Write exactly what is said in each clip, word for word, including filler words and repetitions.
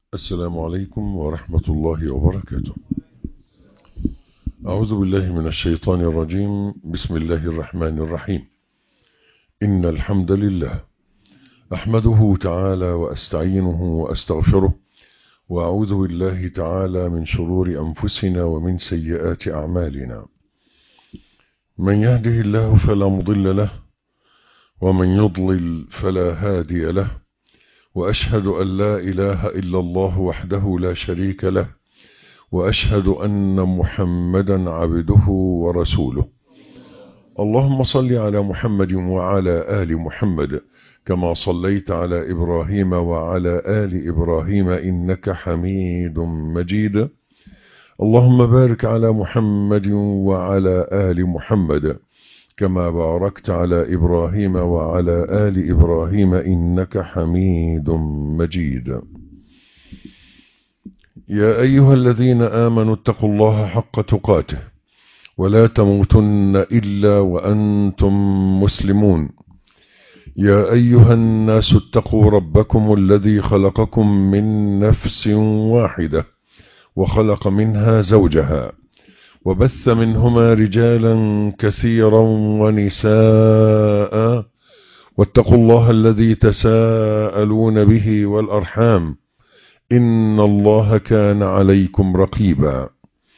السلام عليكم ورحمة الله وبركاته. أعوذ بالله من الشيطان الرجيم. بسم الله الرحمن الرحيم. إن الحمد لله أحمده تعالى وأستعينه وأستغفره، وأعوذ بالله تعالى من شرور أنفسنا ومن سيئات أعمالنا. من يهده الله فلا مضل له، ومن يضلل فلا هادي له، وأشهد أن لا إله إلا الله وحده لا شريك له، وأشهد أن محمدا عبده ورسوله. اللهم صل على محمد وعلى آل محمد كما صليت على إبراهيم وعلى آل إبراهيم إنك حميد مجيد. اللهم بارك على محمد وعلى آل محمد كما باركت على إبراهيم وعلى آل إبراهيم إنك حميد مجيد. يا أيها الذين آمنوا اتقوا الله حق تقاته ولا تموتن إلا وأنتم مسلمون. يا أيها الناس اتقوا ربكم الذي خلقكم من نفس واحدة وخلق منها زوجها، وبث منهما رجالا كثيرا ونساء، واتقوا الله الذي تساءلون به والأرحام إن الله كان عليكم رقيبا.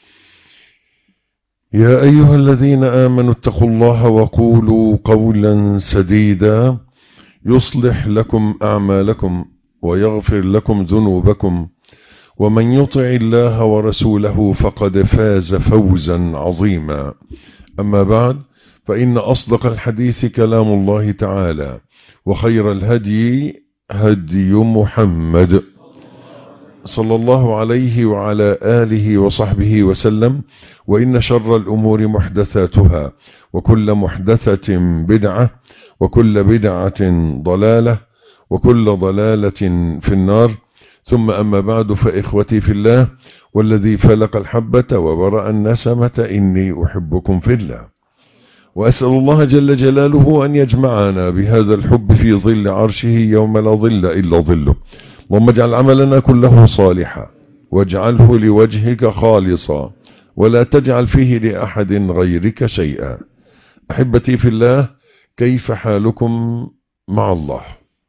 يا أيها الذين آمنوا اتقوا الله وقولوا قولا سديدا يصلح لكم أعمالكم ويغفر لكم ذنوبكم، ومن يطع الله ورسوله فقد فاز فوزا عظيما. أما بعد، فإن أصدق الحديث كلام الله تعالى، وخير الهدي هدي محمد صلى الله عليه وعلى آله وصحبه وسلم. وإن شر الأمور محدثاتها، وكل محدثة بدعة، وكل بدعة ضلالة، وكل ضلالة في النار. ثم أما بعد، فإخوتي في الله والذي فلق الحبة وبرأ النسمة إني أحبكم في الله، وأسأل الله جل جلاله أن يجمعنا بهذا الحب في ظل عرشه يوم لا ظل إلا ظله. اللهم اجعل عملنا كله صالحا، واجعله لوجهك خالصا، ولا تجعل فيه لأحد غيرك شيئا. أحبتي في الله، كيف حالكم مع الله؟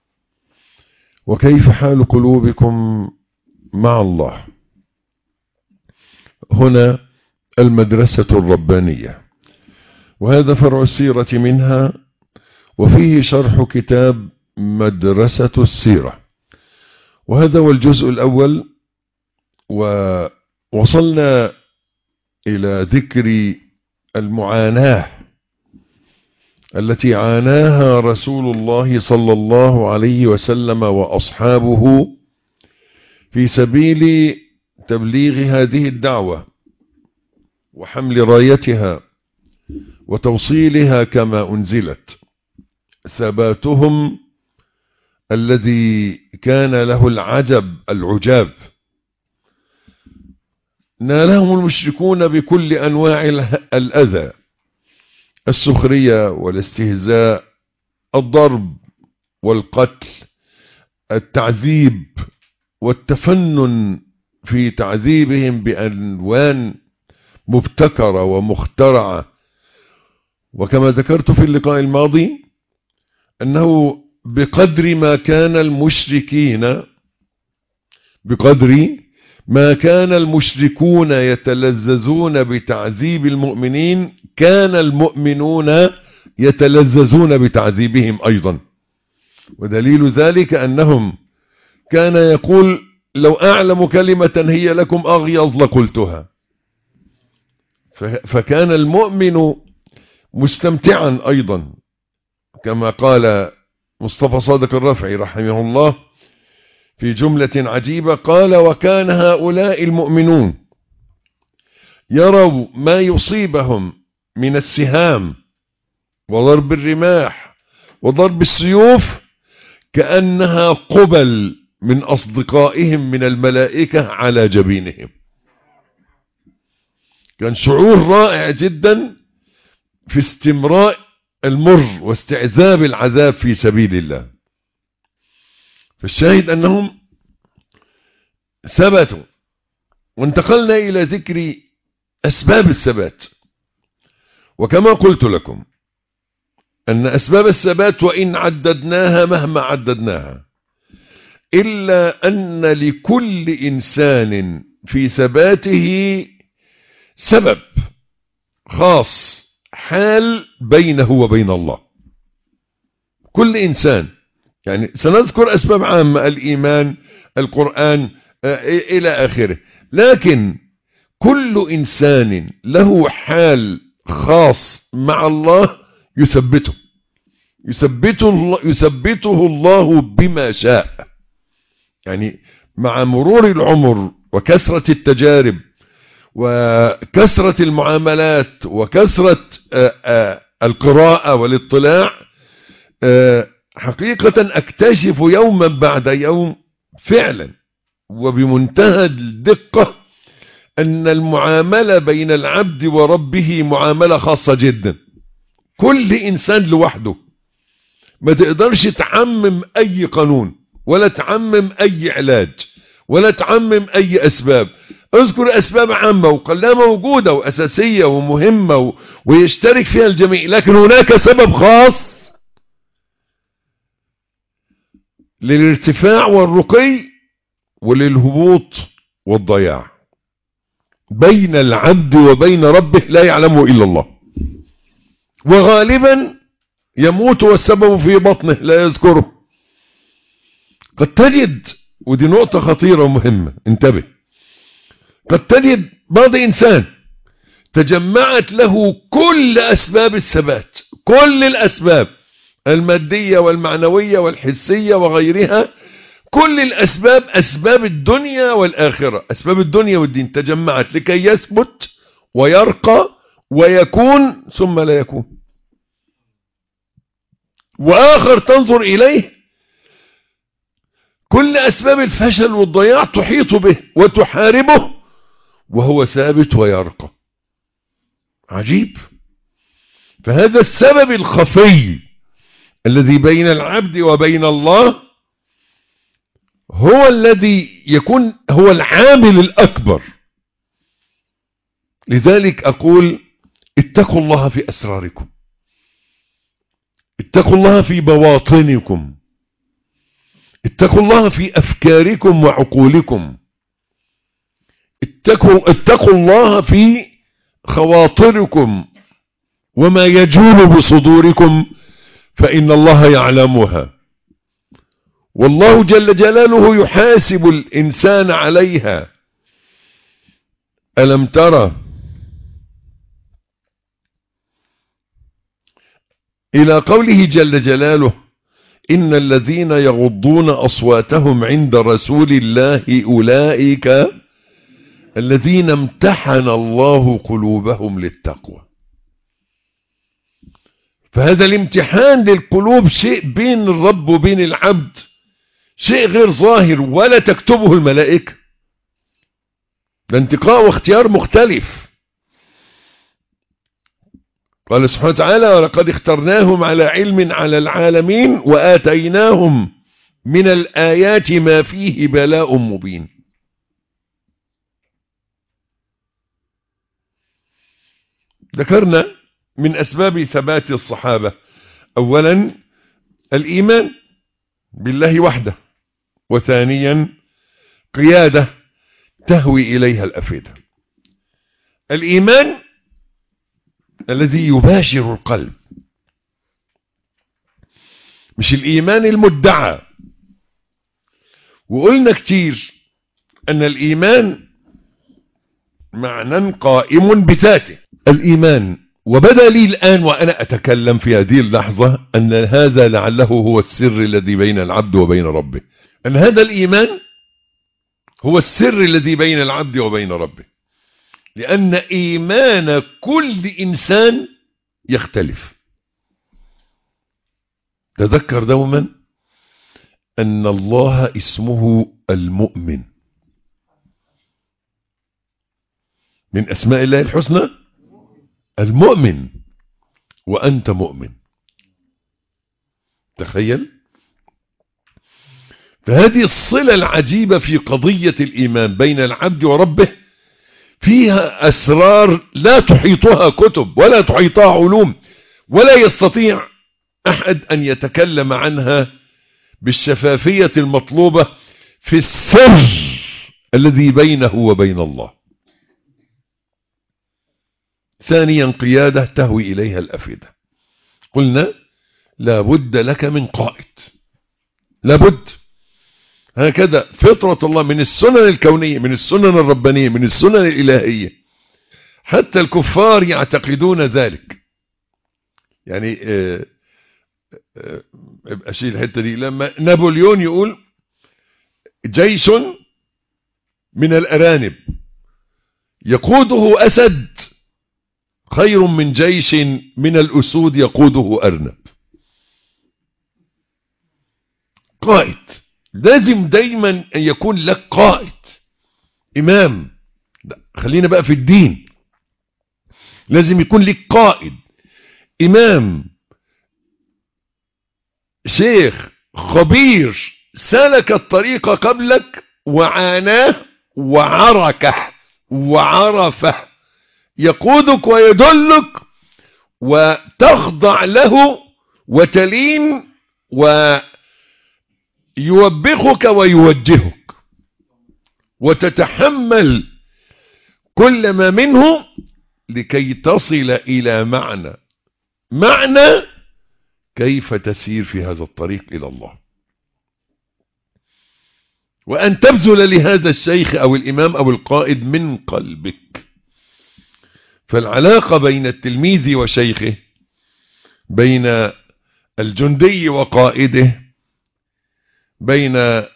وكيف حال قلوبكم مع الله؟ هنا المدرسة الربانية، وهذا فرع السيرة منها، وفيه شرح كتاب مدرسة السيرة، وهذا هو الجزء الأول. ووصلنا إلى ذكر المعاناة التي عاناها رسول الله صلى الله عليه وسلم وأصحابه في سبيل تبليغ هذه الدعوة وحمل رايتها وتوصيلها كما أنزلت. ثباتهم الذي كان له العجب العجاب، نالهم المشركون بكل أنواع الأذى: السخرية والاستهزاء، الضرب والقتل، التعذيب والتفنن في تعذيبهم بألوان مبتكرة ومخترعة. وكما ذكرت في اللقاء الماضي أنه بقدر ما كان المشركين بقدر ما كان المشركون يتلذذون بتعذيب المؤمنين، كان المؤمنون يتلذذون بتعذيبهم أيضا. ودليل ذلك أنهم كان يقول: لو أعلم كلمة هي لكم أغيظ لقلتها. فكان المؤمن مستمتعا أيضا، كما قال مصطفى صادق الرفعي رحمه الله في جملة عجيبة، قال: وكان هؤلاء المؤمنون يروا ما يصيبهم من السهام وضرب الرماح وضرب السيوف كأنها قبل من أصدقائهم من الملائكة على جبينهم. كان شعور رائع جدا في استمراء المر واستعذاب العذاب في سبيل الله. فالشاهد أنهم ثبتوا. وانتقلنا إلى ذكر أسباب الثبات. وكما قلت لكم أن أسباب الثبات وإن عددناها مهما عددناها إلا أن لكل إنسان في ثباته سبب خاص، حال بينه وبين الله. كل إنسان، يعني سنذكر أسباب عامة، الإيمان، القرآن، إلى آخره، لكن كل إنسان له حال خاص مع الله يثبته يثبته الله, يثبته الله بما شاء. يعني مع مرور العمر وكثرة التجارب وكثرة المعاملات وكثرة القراءة والاطلاع، حقيقة أكتشف يوما بعد يوم فعلا وبمنتهى الدقة أن المعاملة بين العبد وربه معاملة خاصة جدا. كل إنسان لوحده، ما تقدرش تعمم أي قانون ولا تعمم أي علاج ولا تعمم أي أسباب. اذكر أسباب عامة وقلها موجودة وأساسية ومهمة و... ويشترك فيها الجميع، لكن هناك سبب خاص للارتفاع والرقي وللهبوط والضياع بين العبد وبين ربه لا يعلمه إلا الله. وغالبا يموت والسبب في بطنه لا يذكره. قد تجد، ودي نقطة خطيرة ومهمة، انتبه، قد تجد بعض إنسان تجمعت له كل أسباب الثبات، كل الأسباب المادية والمعنوية والحسية وغيرها، كل الأسباب، أسباب الدنيا والآخرة، أسباب الدنيا والدين تجمعت لكي يثبت ويرقى ويكون ثم لا يكون. وآخر تنظر إليه كل أسباب الفشل والضياع تحيط به وتحاربه وهو ثابت ويرقى. عجيب. فهذا السبب الخفي الذي بين العبد وبين الله هو الذي يكون هو العامل الأكبر. لذلك أقول اتقوا الله في أسراركم، اتقوا الله في بواطنكم، اتقوا الله في أفكاركم وعقولكم، اتقوا, اتقوا الله في خواطركم وما يجول بصدوركم فإن الله يعلمها. والله جل جلاله يحاسب الإنسان عليها. ألم ترى إلى قوله جل جلاله إن الذين يغضون أصواتهم عند رسول الله أولئك الذين امتحن الله قلوبهم للتقوى. فهذا الامتحان للقلوب شيء بين الرب وبين العبد، شيء غير ظاهر ولا تكتبه الملائكة، ده انتقاء واختيار مختلف. قال سبحانه وتعالى ولقد اخترناهم على علم على العالمين وآتيناهم من الآيات ما فيه بلاء مبين. ذكرنا من أسباب ثبات الصحابة أولا الإيمان بالله وحده، وثانيا قيادة تهوي إليها الأفئدة. الإيمان الذي يباشر القلب، مش الإيمان المدعى. وقلنا كتير أن الإيمان معنى قائم بذاته. الإيمان، وبدأ لي الآن وأنا أتكلم في هذه اللحظة أن هذا لعله هو السر الذي بين العبد وبين ربه، أن هذا الإيمان هو السر الذي بين العبد وبين ربه، لأن إيمان كل إنسان يختلف. تذكر دوما أن الله اسمه المؤمن، من أسماء الله الحسنى المؤمن، وأنت مؤمن. تخيل. فهذه الصلة العجيبة في قضية الإيمان بين العبد وربه فيها أسرار لا تحيطها كتب ولا تحيطها علوم، ولا يستطيع أحد أن يتكلم عنها بالشفافية المطلوبة في السر الذي بينه وبين الله. ثانيا قيادة تهوي إليها الأفئدة. قلنا لا بد لك من قائد، لا بد، هكذا فطرة الله من السنن الكونية، من السنن الربانية، من السنن الإلهية. حتى الكفار يعتقدون ذلك. يعني اه اه ابقى شيل الحتة دي. لما نابليون يقول جيش من الأرانب يقوده أسد خير من جيش من الأسود يقوده أرنب. قائد، لازم دايما أن يكون لك قائد، إمام. خلينا بقى في الدين، لازم يكون لك قائد، إمام، شيخ، خبير، سلك الطريق قبلك وعاناه وعركه وعرفه، يقودك ويدلك وتخضع له وتلين ويوبخك ويوجهك وتتحمل كل ما منه لكي تصل إلى معنى معنى كيف تسير في هذا الطريق إلى الله، وأن تبذل لهذا الشيخ أو الإمام أو القائد من قلبك. فالعلاقة بين التلميذ وشيخه، بين الجندي وقائده، بين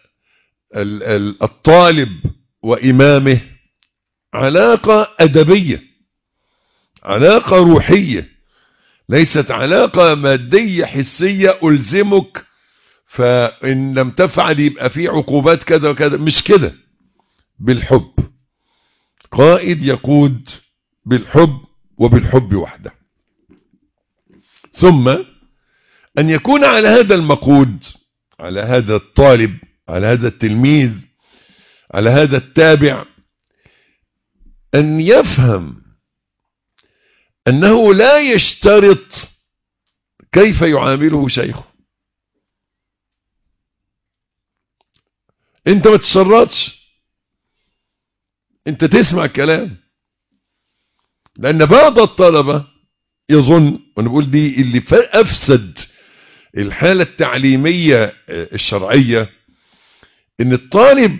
الطالب وإمامه، علاقة أدبية، علاقة روحية، ليست علاقة مادية حسية ألزمك فإن لم تفعل يبقى في عقوبات كذا وكذا. مش كده، بالحب. قائد يقود بالحب وبالحب وحده. ثم أن يكون على هذا المقود، على هذا الطالب، على هذا التلميذ، على هذا التابع، أن يفهم أنه لا يشترط كيف يعامله شيخه. انت ما تشرطش، انت تسمع الكلام. لأن بعض الطلبة يظن، وانا بقول دي اللي أفسد الحالة التعليمية الشرعية، ان الطالب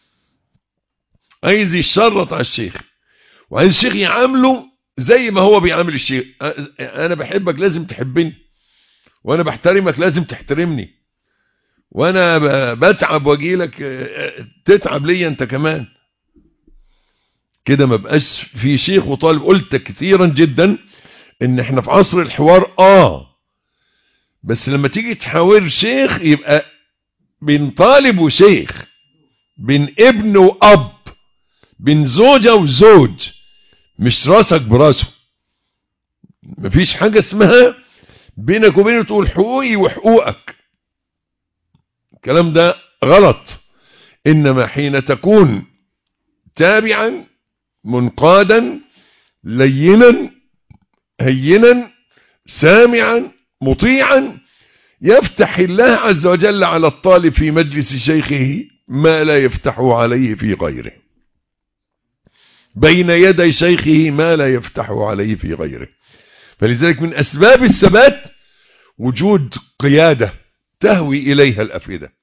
عايز يشرط على الشيخ، وعايز الشيخ يعامله زي ما هو بيعامل الشيخ. انا بحبك لازم تحبني، وانا بحترمك لازم تحترمني، وانا بتعب واجي لك تتعب ليا انت كمان. كده ما بقاش في شيخ وطالب. قلت كثيرا جدا ان احنا في عصر الحوار، اه بس لما تيجي تحاور شيخ يبقى بين طالب وشيخ، بين ابن واب، بين زوجة وزوج، مش راسك براسه. مفيش حاجة اسمها بينك وبينه تقول حقوقي وحقوقك، الكلام ده غلط. انما حين تكون تابعا منقادا لينا هينا سامعا مطيعا، يفتح الله عز وجل على الطالب في مجلس شيخه ما لا يفتحه عليه في غيره، بين يدي شيخه ما لا يفتحه عليه في غيره. فلذلك من أسباب الثبات وجود قيادة تهوي إليها الأفئدة.